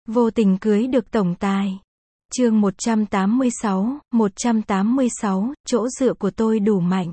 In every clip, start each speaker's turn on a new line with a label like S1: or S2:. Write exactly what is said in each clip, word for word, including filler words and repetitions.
S1: Vô tình cưới được tổng tài. Chương một trăm tám mươi sáu, một trăm tám mươi sáu, chỗ dựa của tôi đủ mạnh.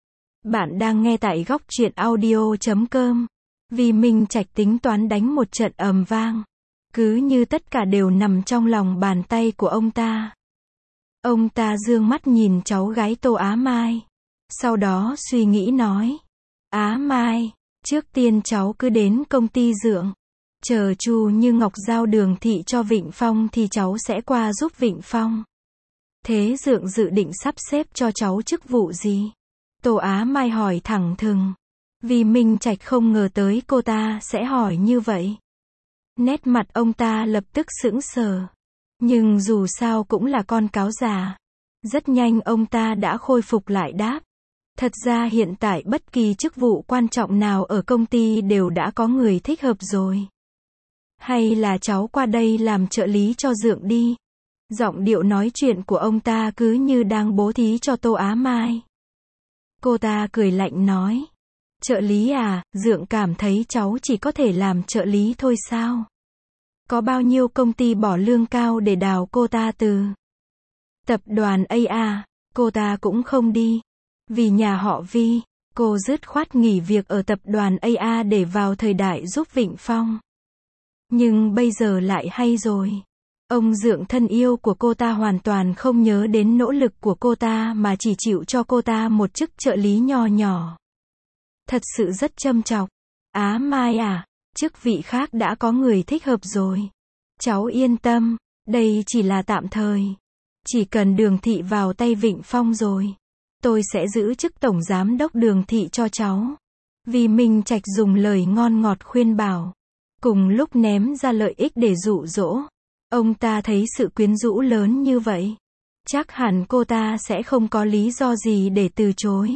S1: Bạn đang nghe tại góc truyện audio chấm com. Vì Minh Trạch tính toán đánh một trận ầm vang. Cứ như tất cả đều nằm trong lòng bàn tay của ông ta. Ông ta dương mắt nhìn cháu gái Tô Á Mai. Sau đó suy nghĩ nói. Á Mai, trước tiên cháu cứ đến công ty Dượng. Chờ Chu Như Ngọc giao đường thị cho Vịnh Phong thì cháu sẽ qua giúp Vịnh Phong. Thế Dượng dự định sắp xếp cho cháu chức vụ gì? Tô Á Mai hỏi thẳng thừng. Vì Minh Trạch không ngờ tới cô ta sẽ hỏi như vậy. Nét mặt ông ta lập tức sững sờ. Nhưng dù sao cũng là con cáo già. Rất nhanh ông ta đã khôi phục lại đáp. Thật ra hiện tại bất kỳ chức vụ quan trọng nào ở công ty đều đã có người thích hợp rồi. Hay là cháu qua đây làm trợ lý cho Dượng đi. Giọng điệu nói chuyện của ông ta cứ như đang bố thí cho Tô Á Mai. Cô ta cười lạnh nói. Trợ lý à, Dượng cảm thấy cháu chỉ có thể làm trợ lý thôi sao? Có bao nhiêu công ty bỏ lương cao để đào cô ta từ tập đoàn a a, cô ta cũng không đi. Vì nhà họ Vi, cô dứt khoát nghỉ việc ở tập đoàn a a để vào thời đại giúp Vịnh Phong. Nhưng bây giờ lại hay rồi. Ông Dượng thân yêu của cô ta hoàn toàn không nhớ đến nỗ lực của cô ta mà chỉ chịu cho cô ta một chức trợ lý nho nhỏ. Thật sự rất châm chọc. Á Mai à, chức vị khác đã có người thích hợp rồi. Cháu yên tâm, đây chỉ là tạm thời. Chỉ cần đường thị vào tay Vịnh Phong rồi. Tôi sẽ giữ chức tổng giám đốc đường thị cho cháu. Vì Minh Trạch dùng lời ngon ngọt khuyên bảo. Cùng lúc ném ra lợi ích để dụ dỗ. Ông ta thấy sự quyến rũ lớn như vậy. Chắc hẳn cô ta sẽ không có lý do gì để từ chối.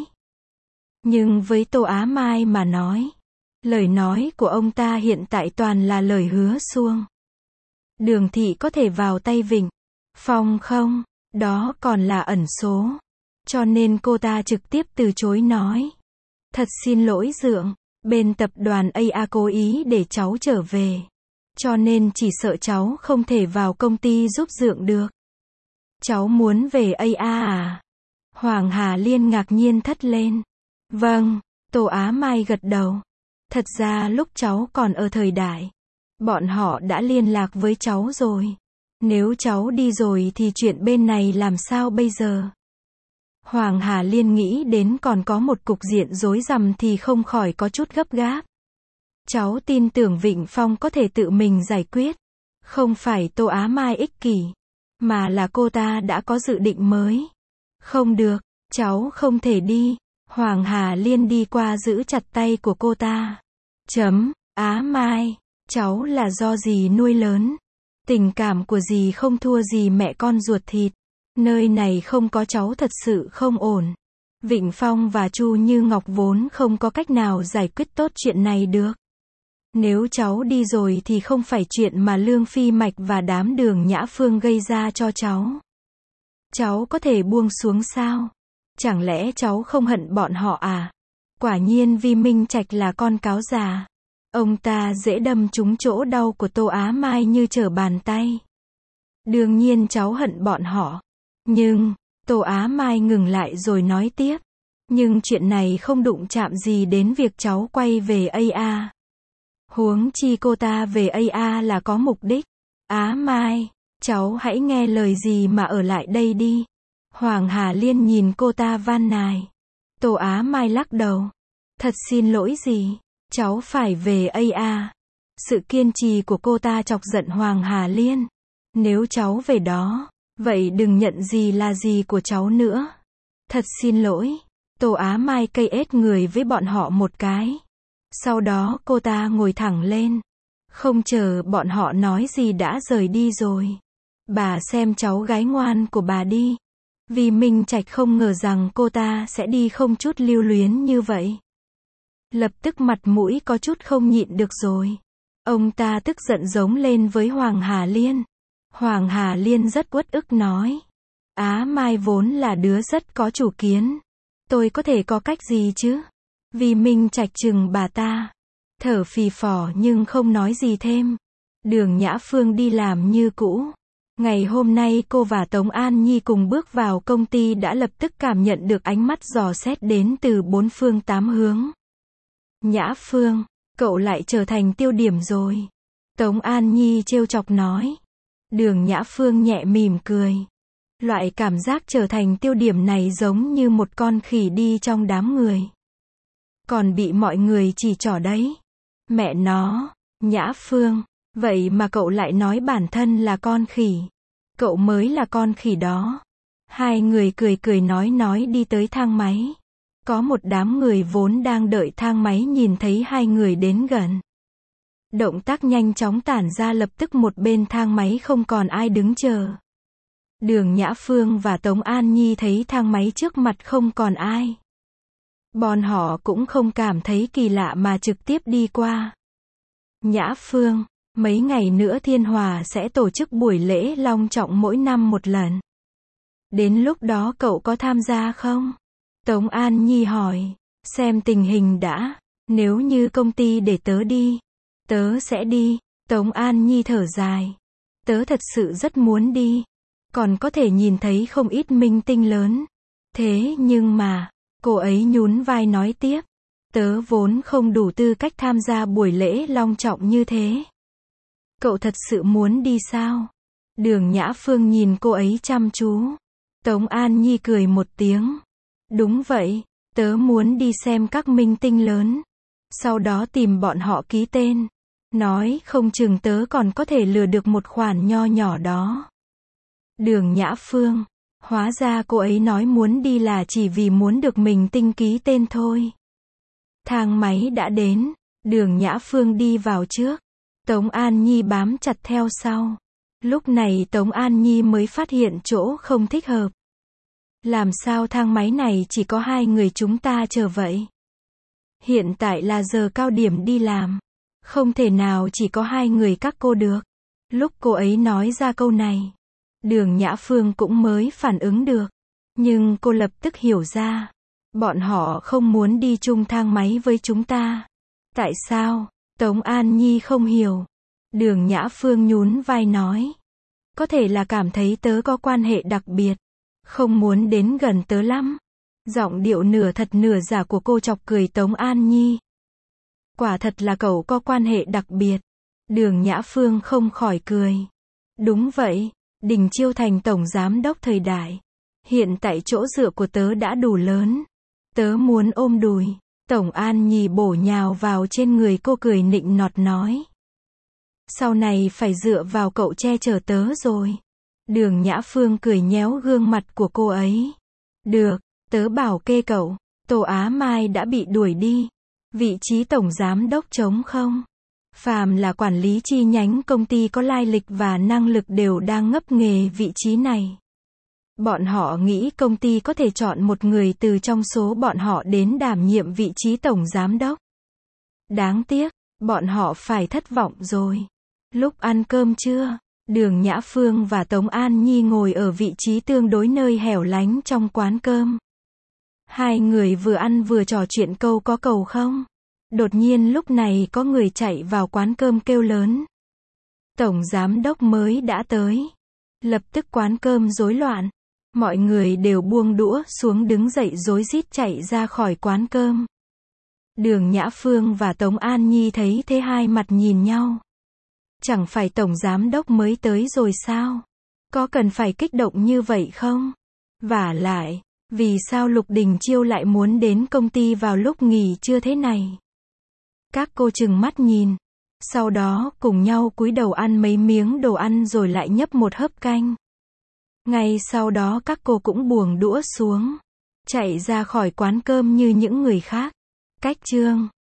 S1: Nhưng với Tô Á Mai mà nói. Lời nói của ông ta hiện tại toàn là lời hứa suông. Đường thị có thể vào tay Vịnh Phong không? Đó còn là ẩn số. Cho nên cô ta trực tiếp từ chối nói. Thật xin lỗi Dượng. Bên tập đoàn a a cố ý để cháu trở về. Cho nên chỉ sợ cháu không thể vào công ty giúp Dượng được. Cháu muốn về a a à? Hoàng Hà Liên ngạc nhiên thốt lên. Vâng, Tô Á Mai gật đầu. Thật ra lúc cháu còn ở thời đại, bọn họ đã liên lạc với cháu rồi. Nếu cháu đi rồi thì chuyện bên này làm sao bây giờ? Hoàng Hà Liên nghĩ đến còn có một cục diện rối rắm thì không khỏi có chút gấp gáp. Cháu tin tưởng Vịnh Phong có thể tự mình giải quyết. Không phải Tô Á Mai ích kỷ, mà là cô ta đã có dự định mới. Không được, cháu không thể đi. Hoàng Hà Liên đi qua giữ chặt tay của cô ta. Chấm, Á Mai, cháu là do dì nuôi lớn. Tình cảm của dì không thua gì mẹ con ruột thịt. Nơi này không có cháu thật sự không ổn. Vịnh Phong và Chu Như Ngọc vốn không có cách nào giải quyết tốt chuyện này được. Nếu cháu đi rồi thì không phải chuyện mà Lương Phi Mạch và đám Đường Nhã Phương gây ra cho cháu. Cháu có thể buông xuống sao? Chẳng lẽ cháu không hận bọn họ à? Quả nhiên Vi Minh Trạch là con cáo già. Ông ta dễ đâm trúng chỗ đau của Tô Á Mai như trở bàn tay. Đương nhiên cháu hận bọn họ. Nhưng, Tô Á Mai ngừng lại rồi nói tiếp. Nhưng chuyện này không đụng chạm gì đến việc cháu quay về a a. Huống chi cô ta về a a là có mục đích. Á Mai, cháu hãy nghe lời gì mà ở lại đây đi. Hoàng Hà Liên nhìn cô ta van nài. Tô Á Mai lắc đầu. Thật xin lỗi dì, cháu phải về a a. Sự kiên trì của cô ta chọc giận Hoàng Hà Liên. Nếu cháu về đó, vậy đừng nhận gì là gì của cháu nữa. Thật xin lỗi. Tô Á Mai cây ết người với bọn họ một cái. Sau đó cô ta ngồi thẳng lên. Không chờ bọn họ nói gì đã rời đi rồi. Bà xem cháu gái ngoan của bà đi. Vì Minh Trạch không ngờ rằng cô ta sẽ đi không chút lưu luyến như vậy. Lập tức mặt mũi có chút không nhịn được rồi. Ông ta tức giận giống lên với Hoàng Hà Liên. Hoàng Hà Liên rất uất ức nói. Á Mai vốn là đứa rất có chủ kiến. Tôi có thể có cách gì chứ? Vì Minh Trạch chừng bà ta. Thở phì phò nhưng không nói gì thêm. Đường Nhã Phương đi làm như cũ. Ngày hôm nay cô và Tống An Nhi cùng bước vào công ty đã lập tức cảm nhận được ánh mắt dò xét đến từ bốn phương tám hướng. Nhã Phương, cậu lại trở thành tiêu điểm rồi. Tống An Nhi trêu chọc nói. Đường Nhã Phương nhẹ mỉm cười. Loại cảm giác trở thành tiêu điểm này giống như một con khỉ đi trong đám người. Còn bị mọi người chỉ trỏ đấy. Mẹ nó, Nhã Phương, vậy mà cậu lại nói bản thân là con khỉ. Cậu mới là con khỉ đó. Hai người cười cười nói nói đi tới thang máy. Có một đám người vốn đang đợi thang máy nhìn thấy hai người đến gần. Động tác nhanh chóng tản ra, lập tức một bên thang máy không còn ai đứng chờ. Đường Nhã Phương và Tống An Nhi thấy thang máy trước mặt không còn ai. Bọn họ cũng không cảm thấy kỳ lạ mà trực tiếp đi qua. Nhã Phương, mấy ngày nữa Thiên Hòa sẽ tổ chức buổi lễ long trọng mỗi năm một lần. Đến lúc đó cậu có tham gia không? Tống An Nhi hỏi. Xem tình hình đã. Nếu như công ty để tớ đi, tớ sẽ đi. Tống An Nhi thở dài. Tớ thật sự rất muốn đi. Còn có thể nhìn thấy không ít minh tinh lớn. Thế nhưng mà, cô ấy nhún vai nói tiếp. Tớ vốn không đủ tư cách tham gia buổi lễ long trọng như thế. Cậu thật sự muốn đi sao? Đường Nhã Phương nhìn cô ấy chăm chú. Tống An Nhi cười một tiếng. Đúng vậy, tớ muốn đi xem các minh tinh lớn. Sau đó tìm bọn họ ký tên. Nói không chừng tớ còn có thể lừa được một khoản nho nhỏ đó. Đường Nhã Phương, hóa ra cô ấy nói muốn đi là chỉ vì muốn được mình tinh ký tên thôi. Thang máy đã đến, Đường Nhã Phương đi vào trước. Tống An Nhi bám chặt theo sau. Lúc này Tống An Nhi mới phát hiện chỗ không thích hợp. Làm sao thang máy này chỉ có hai người chúng ta chờ vậy? Hiện tại là giờ cao điểm đi làm. Không thể nào chỉ có hai người các cô được. Lúc cô ấy nói ra câu này, Đường Nhã Phương cũng mới phản ứng được. Nhưng cô lập tức hiểu ra. Bọn họ không muốn đi chung thang máy với chúng ta. Tại sao? Tống An Nhi không hiểu. Đường Nhã Phương nhún vai nói. Có thể là cảm thấy tớ có quan hệ đặc biệt. Không muốn đến gần tớ lắm. Giọng điệu nửa thật nửa giả của cô chọc cười Tống An Nhi. Quả thật là cậu có quan hệ đặc biệt. Đường Nhã Phương không khỏi cười. Đúng vậy, Đình Chiêu thành tổng giám đốc thời đại. Hiện tại chỗ dựa của tớ đã đủ lớn. Tớ muốn ôm đùi. Tổng An Nhi bổ nhào vào trên người cô cười nịnh nọt nói. Sau này phải dựa vào cậu che chở tớ rồi. Đường Nhã Phương cười nhéo gương mặt của cô ấy. Được, tớ bảo kê cậu. Tô Á Mai đã bị đuổi đi. Vị trí tổng giám đốc trống không? Phàm là quản lý chi nhánh công ty có lai lịch và năng lực đều đang ngấp nghề vị trí này. Bọn họ nghĩ công ty có thể chọn một người từ trong số bọn họ đến đảm nhiệm vị trí tổng giám đốc. Đáng tiếc, bọn họ phải thất vọng rồi. Lúc ăn cơm trưa, Đường Nhã Phương và Tống An Nhi ngồi ở vị trí tương đối nơi hẻo lánh trong quán cơm. Hai người vừa ăn vừa trò chuyện câu có cầu không. Đột nhiên lúc này có người chạy vào quán cơm kêu lớn. Tổng giám đốc mới đã tới. Lập tức quán cơm rối loạn. Mọi người đều buông đũa xuống đứng dậy rối rít chạy ra khỏi quán cơm. Đường Nhã Phương và Tống An Nhi thấy thế hai mặt nhìn nhau. Chẳng phải tổng giám đốc mới tới rồi sao? Có cần phải kích động như vậy không? Vả lại, vì sao Lục Đình Chiêu lại muốn đến công ty vào lúc nghỉ trưa thế này? Các cô trừng mắt nhìn. Sau đó cùng nhau cúi đầu ăn mấy miếng đồ ăn rồi lại nhấp một hớp canh. Ngay sau đó các cô cũng buông đũa xuống. Chạy ra khỏi quán cơm như những người khác. Cách chương